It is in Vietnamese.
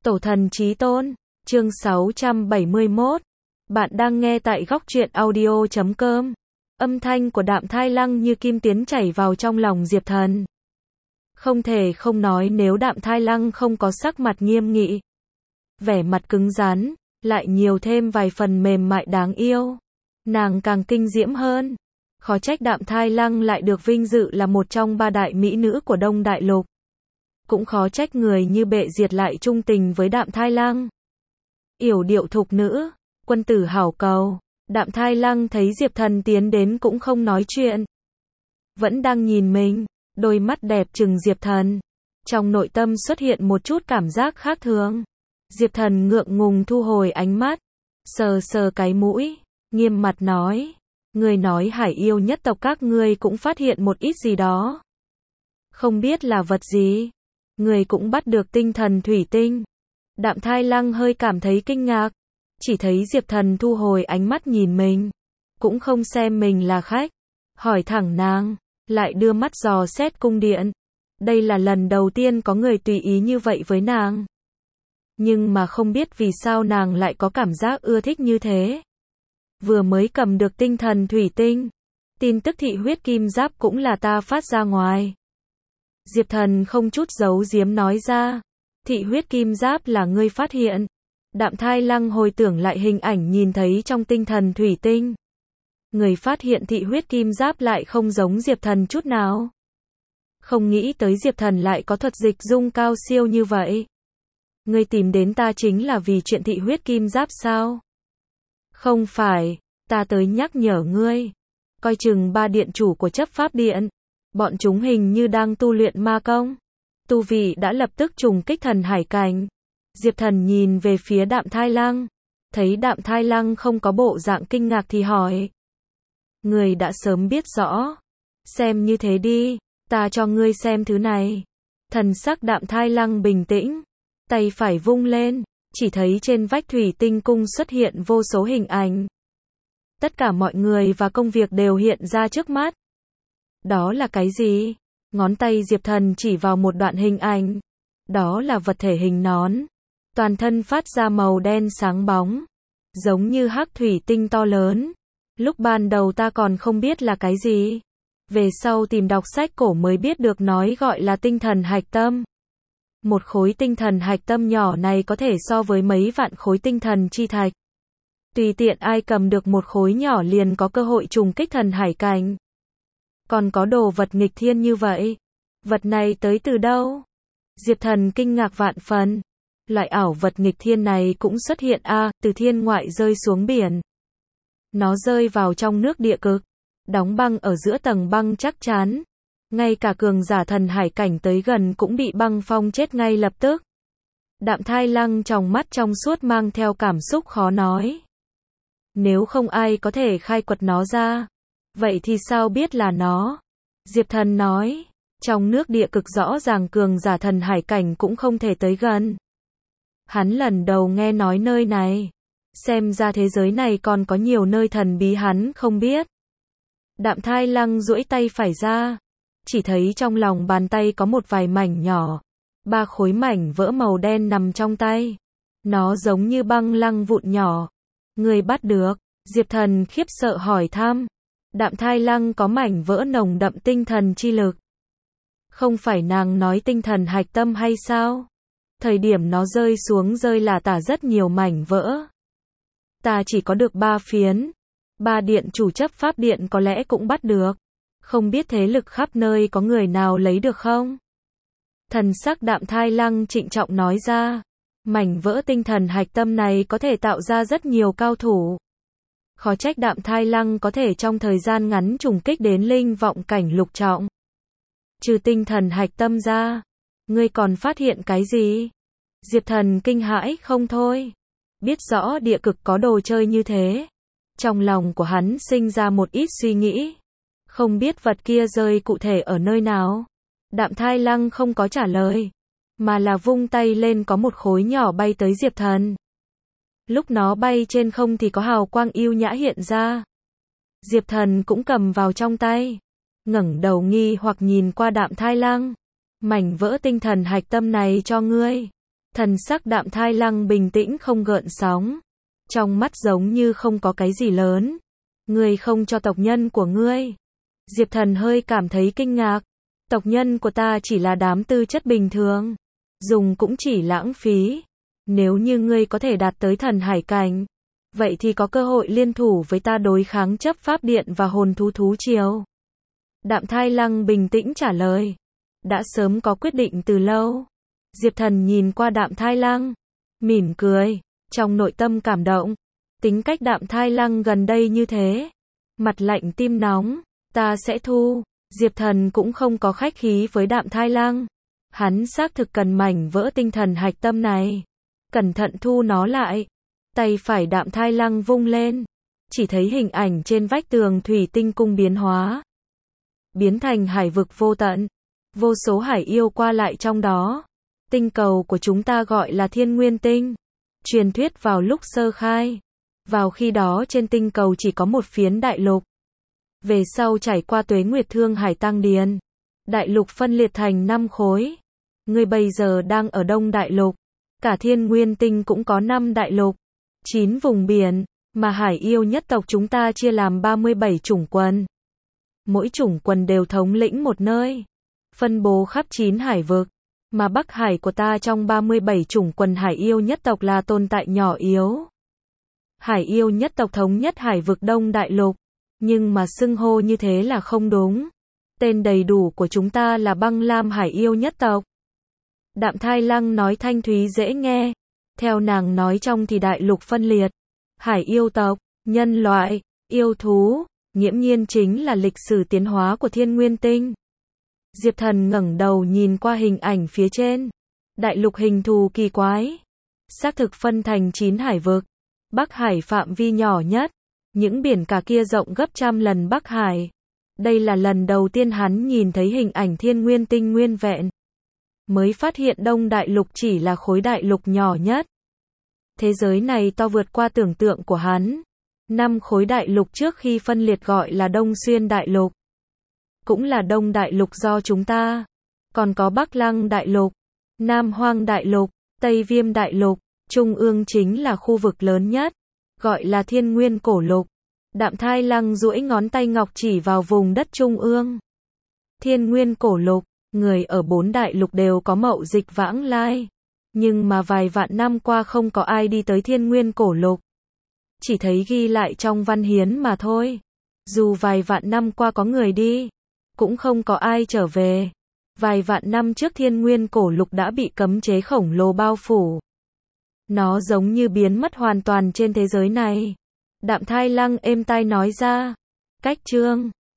Tổ thần chí tôn, chương 671. Bạn đang nghe tại góc truyện audio.com. Âm thanh của Đạm Thai Lăng như kim tiến chảy vào trong lòng Diệp Thần. Không thể không nói nếu Đạm Thai Lăng không có sắc mặt nghiêm nghị, vẻ mặt cứng rắn, lại nhiều thêm vài phần mềm mại đáng yêu, nàng càng kinh diễm hơn. Khó trách Đạm Thai Lăng lại được vinh dự là một trong 3 đại mỹ nữ của Đông Đại Lục. Cũng khó trách người như Bệ Diệt lại trung tình với Đạm Thai Lăng. Yểu điệu thục nữ, quân tử hảo cầu. Đạm Thai Lăng thấy Diệp Thần tiến đến cũng không nói chuyện, vẫn đang nhìn mình, đôi mắt đẹp trừng Diệp Thần. Trong nội tâm xuất hiện một chút cảm giác khác thường. Diệp Thần ngượng ngùng thu hồi ánh mắt, sờ sờ cái mũi, nghiêm mặt nói: "Ngươi nói Hải yêu nhất tộc các ngươi cũng phát hiện một ít gì đó. Không biết là vật gì? Ngươi cũng bắt được tinh thần thủy tinh." Đạm Thai Lăng hơi cảm thấy kinh ngạc, chỉ thấy Diệp Thần thu hồi ánh mắt nhìn mình, cũng không xem mình là khách, hỏi thẳng nàng, lại đưa mắt dò xét cung điện. Đây là lần đầu tiên có người tùy ý như vậy với nàng. Nhưng mà không biết vì sao nàng lại có cảm giác ưa thích như thế. Vừa mới cầm được tinh thần thủy tinh, tin tức thị huyết kim giáp cũng là ta phát ra ngoài. Diệp Thần không chút giấu giếm nói ra, thị huyết kim giáp là ngươi phát hiện. Đạm Thai Lăng hồi tưởng lại hình ảnh nhìn thấy trong tinh thần thủy tinh. Người phát hiện thị huyết kim giáp lại không giống Diệp Thần chút nào. Không nghĩ tới Diệp Thần lại có thuật dịch dung cao siêu như vậy. Ngươi tìm đến ta chính là vì chuyện thị huyết kim giáp sao? Không phải, ta tới nhắc nhở ngươi. Coi chừng 3 điện chủ của chấp pháp điện. Bọn chúng hình như đang tu luyện ma công. Tu vị đã lập tức trùng kích thần hải cảnh. Diệp Thần nhìn về phía Đạm Thai Lăng, thấy Đạm Thai Lăng không có bộ dạng kinh ngạc thì hỏi: "Ngươi đã sớm biết rõ. Xem như thế đi, ta cho ngươi xem thứ này." Thần sắc Đạm Thai Lăng bình tĩnh, tay phải vung lên, chỉ thấy trên vách thủy tinh cung xuất hiện vô số hình ảnh. Tất cả mọi người và công việc đều hiện ra trước mắt. Đó là cái gì? Ngón tay Diệp Thần chỉ vào một đoạn hình ảnh. Đó là vật thể hình nón. Toàn thân phát ra màu đen sáng bóng, giống như hắc thủy tinh to lớn. Lúc ban đầu ta còn không biết là cái gì. Về sau tìm đọc sách cổ mới biết được nói gọi là tinh thần hạch tâm. Một khối tinh thần hạch tâm nhỏ này có thể so với mấy vạn khối tinh thần chi thạch. Tùy tiện ai cầm được một khối nhỏ liền có cơ hội trùng kích thần hải cảnh. Còn có đồ vật nghịch thiên như vậy. Vật này tới từ đâu? Diệp Thần kinh ngạc vạn phần. Loại ảo vật nghịch thiên này cũng xuất hiện từ thiên ngoại rơi xuống biển. Nó rơi vào trong nước địa cực, đóng băng ở giữa tầng băng chắc chắn. Ngay cả cường giả thần hải cảnh tới gần cũng bị băng phong chết ngay lập tức. Đạm Thai Lăng trong mắt trong suốt mang theo cảm xúc khó nói. Nếu không ai có thể khai quật nó ra, vậy thì sao biết là nó? Diệp Thần nói, trong nước địa cực rõ ràng cường giả thần hải cảnh cũng không thể tới gần. Hắn lần đầu nghe nói nơi này. Xem ra thế giới này còn có nhiều nơi thần bí hắn không biết. Đạm Thai Lăng duỗi tay phải ra, chỉ thấy trong lòng bàn tay có một vài mảnh nhỏ. 3 khối mảnh vỡ màu đen nằm trong tay. Nó giống như băng lăng vụn nhỏ. Người bắt được? Diệp Thần khiếp sợ hỏi thăm. Đạm Thai Lăng có mảnh vỡ nồng đậm tinh thần chi lực. Không phải nàng nói tinh thần hạch tâm hay sao? Thời điểm nó rơi xuống rơi là tả rất nhiều mảnh vỡ. Ta chỉ có được 3 phiến. 3 điện chủ chấp pháp điện có lẽ cũng bắt được. Không biết thế lực khắp nơi có người nào lấy được không? Thần sắc Đạm Thai Lăng trịnh trọng nói ra. Mảnh vỡ tinh thần hạch tâm này có thể tạo ra rất nhiều cao thủ. Khó trách Đạm Thai Lăng có thể trong thời gian ngắn trùng kích đến linh vọng cảnh lục trọng. Trừ tinh thần hạch tâm ra, ngươi còn phát hiện cái gì? Diệp Thần kinh hãi không thôi. Biết rõ địa cực có đồ chơi như thế. Trong lòng của hắn sinh ra một ít suy nghĩ. Không biết vật kia rơi cụ thể ở nơi nào. Đạm Thai Lăng không có trả lời, mà là vung tay lên có một khối nhỏ bay tới Diệp Thần. Lúc nó bay trên không thì có hào quang yêu nhã hiện ra. Diệp Thần cũng cầm vào trong tay, ngẩng đầu nghi hoặc nhìn qua Đạm Thai Lăng. Mảnh vỡ tinh thần hạch tâm này cho ngươi. Thần sắc Đạm Thai Lăng bình tĩnh không gợn sóng. Trong mắt giống như không có cái gì lớn. Ngươi không cho tộc nhân của ngươi. Diệp Thần hơi cảm thấy kinh ngạc. Tộc nhân của ta chỉ là đám tư chất bình thường. Dùng cũng chỉ lãng phí. Nếu như ngươi có thể đạt tới thần hải cảnh, vậy thì có cơ hội liên thủ với ta đối kháng chấp pháp điện và hồn thú triều. Đạm Thai Lăng bình tĩnh trả lời. Đã sớm có quyết định từ lâu. Diệp Thần nhìn qua Đạm Thai Lăng, mỉm cười, trong nội tâm cảm động. Tính cách Đạm Thai Lăng gần đây như thế, mặt lạnh tim nóng, ta sẽ thu. Diệp Thần cũng không có khách khí với Đạm Thai Lăng. Hắn xác thực cần mảnh vỡ tinh thần hạch tâm này. Cẩn thận thu nó lại. Tay phải Đạm Thai Lăng vung lên. Chỉ thấy hình ảnh trên vách tường thủy tinh cung biến hóa. Biến thành hải vực vô tận. Vô số hải yêu qua lại trong đó. Tinh cầu của chúng ta gọi là Thiên Nguyên Tinh. Truyền thuyết vào lúc sơ khai. Vào khi đó trên tinh cầu chỉ có một phiến đại lục. Về sau trải qua tuế nguyệt thương hải tăng điền. Đại lục phân liệt thành 5 khối. Ngươi bây giờ đang ở Đông Đại Lục. Cả Thiên Nguyên Tinh cũng có 5 đại lục. 9 vùng biển. Mà hải yêu nhất tộc chúng ta chia làm 37 chủng quần. Mỗi chủng quần đều thống lĩnh một nơi. Phân bố khắp 9 hải vực. Mà Bắc Hải của ta trong 37 chủng quần hải yêu nhất tộc là tồn tại nhỏ yếu. Hải yêu nhất tộc thống nhất hải vực Đông Đại Lục. Nhưng mà xưng hô như thế là không đúng. Tên đầy đủ của chúng ta là Băng Lam hải yêu nhất tộc. Đạm Thai Lăng nói thanh thúy dễ nghe. Theo nàng nói trong thì đại lục phân liệt. Hải yêu tộc, nhân loại, yêu thú, nghiễm nhiên chính là lịch sử tiến hóa của Thiên Nguyên Tinh. Diệp Thần ngẩng đầu nhìn qua hình ảnh phía trên. Đại lục hình thù kỳ quái. Xác thực phân thành 9 hải vực. Bắc Hải phạm vi nhỏ nhất. Những biển cả kia rộng gấp trăm lần Bắc Hải. Đây là lần đầu tiên hắn nhìn thấy hình ảnh Thiên Nguyên Tinh nguyên vẹn. Mới phát hiện Đông Đại Lục chỉ là khối đại lục nhỏ nhất. Thế giới này to vượt qua tưởng tượng của hắn. 5 khối đại lục trước khi phân liệt gọi là Đông Xuyên Đại Lục. Cũng là Đông Đại Lục do chúng ta. Còn có Bắc Lăng Đại Lục, Nam Hoang Đại Lục, Tây Viêm Đại Lục. Trung ương chính là khu vực lớn nhất. Gọi là Thiên Nguyên Cổ Lục. Đạm Thai Lăng duỗi ngón tay ngọc chỉ vào vùng đất Trung ương. Thiên Nguyên Cổ Lục. Người ở 4 đại lục đều có mậu dịch vãng lai. Nhưng mà vài vạn năm qua không có ai đi tới Thiên Nguyên Cổ Lục. Chỉ thấy ghi lại trong văn hiến mà thôi. Dù vài vạn năm qua có người đi, cũng không có ai trở về. Vài vạn năm trước Thiên Nguyên Cổ Lục đã bị cấm chế khổng lồ bao phủ. Nó giống như biến mất hoàn toàn trên thế giới này. Đạm Thai Lăng êm tai nói ra. Cách chương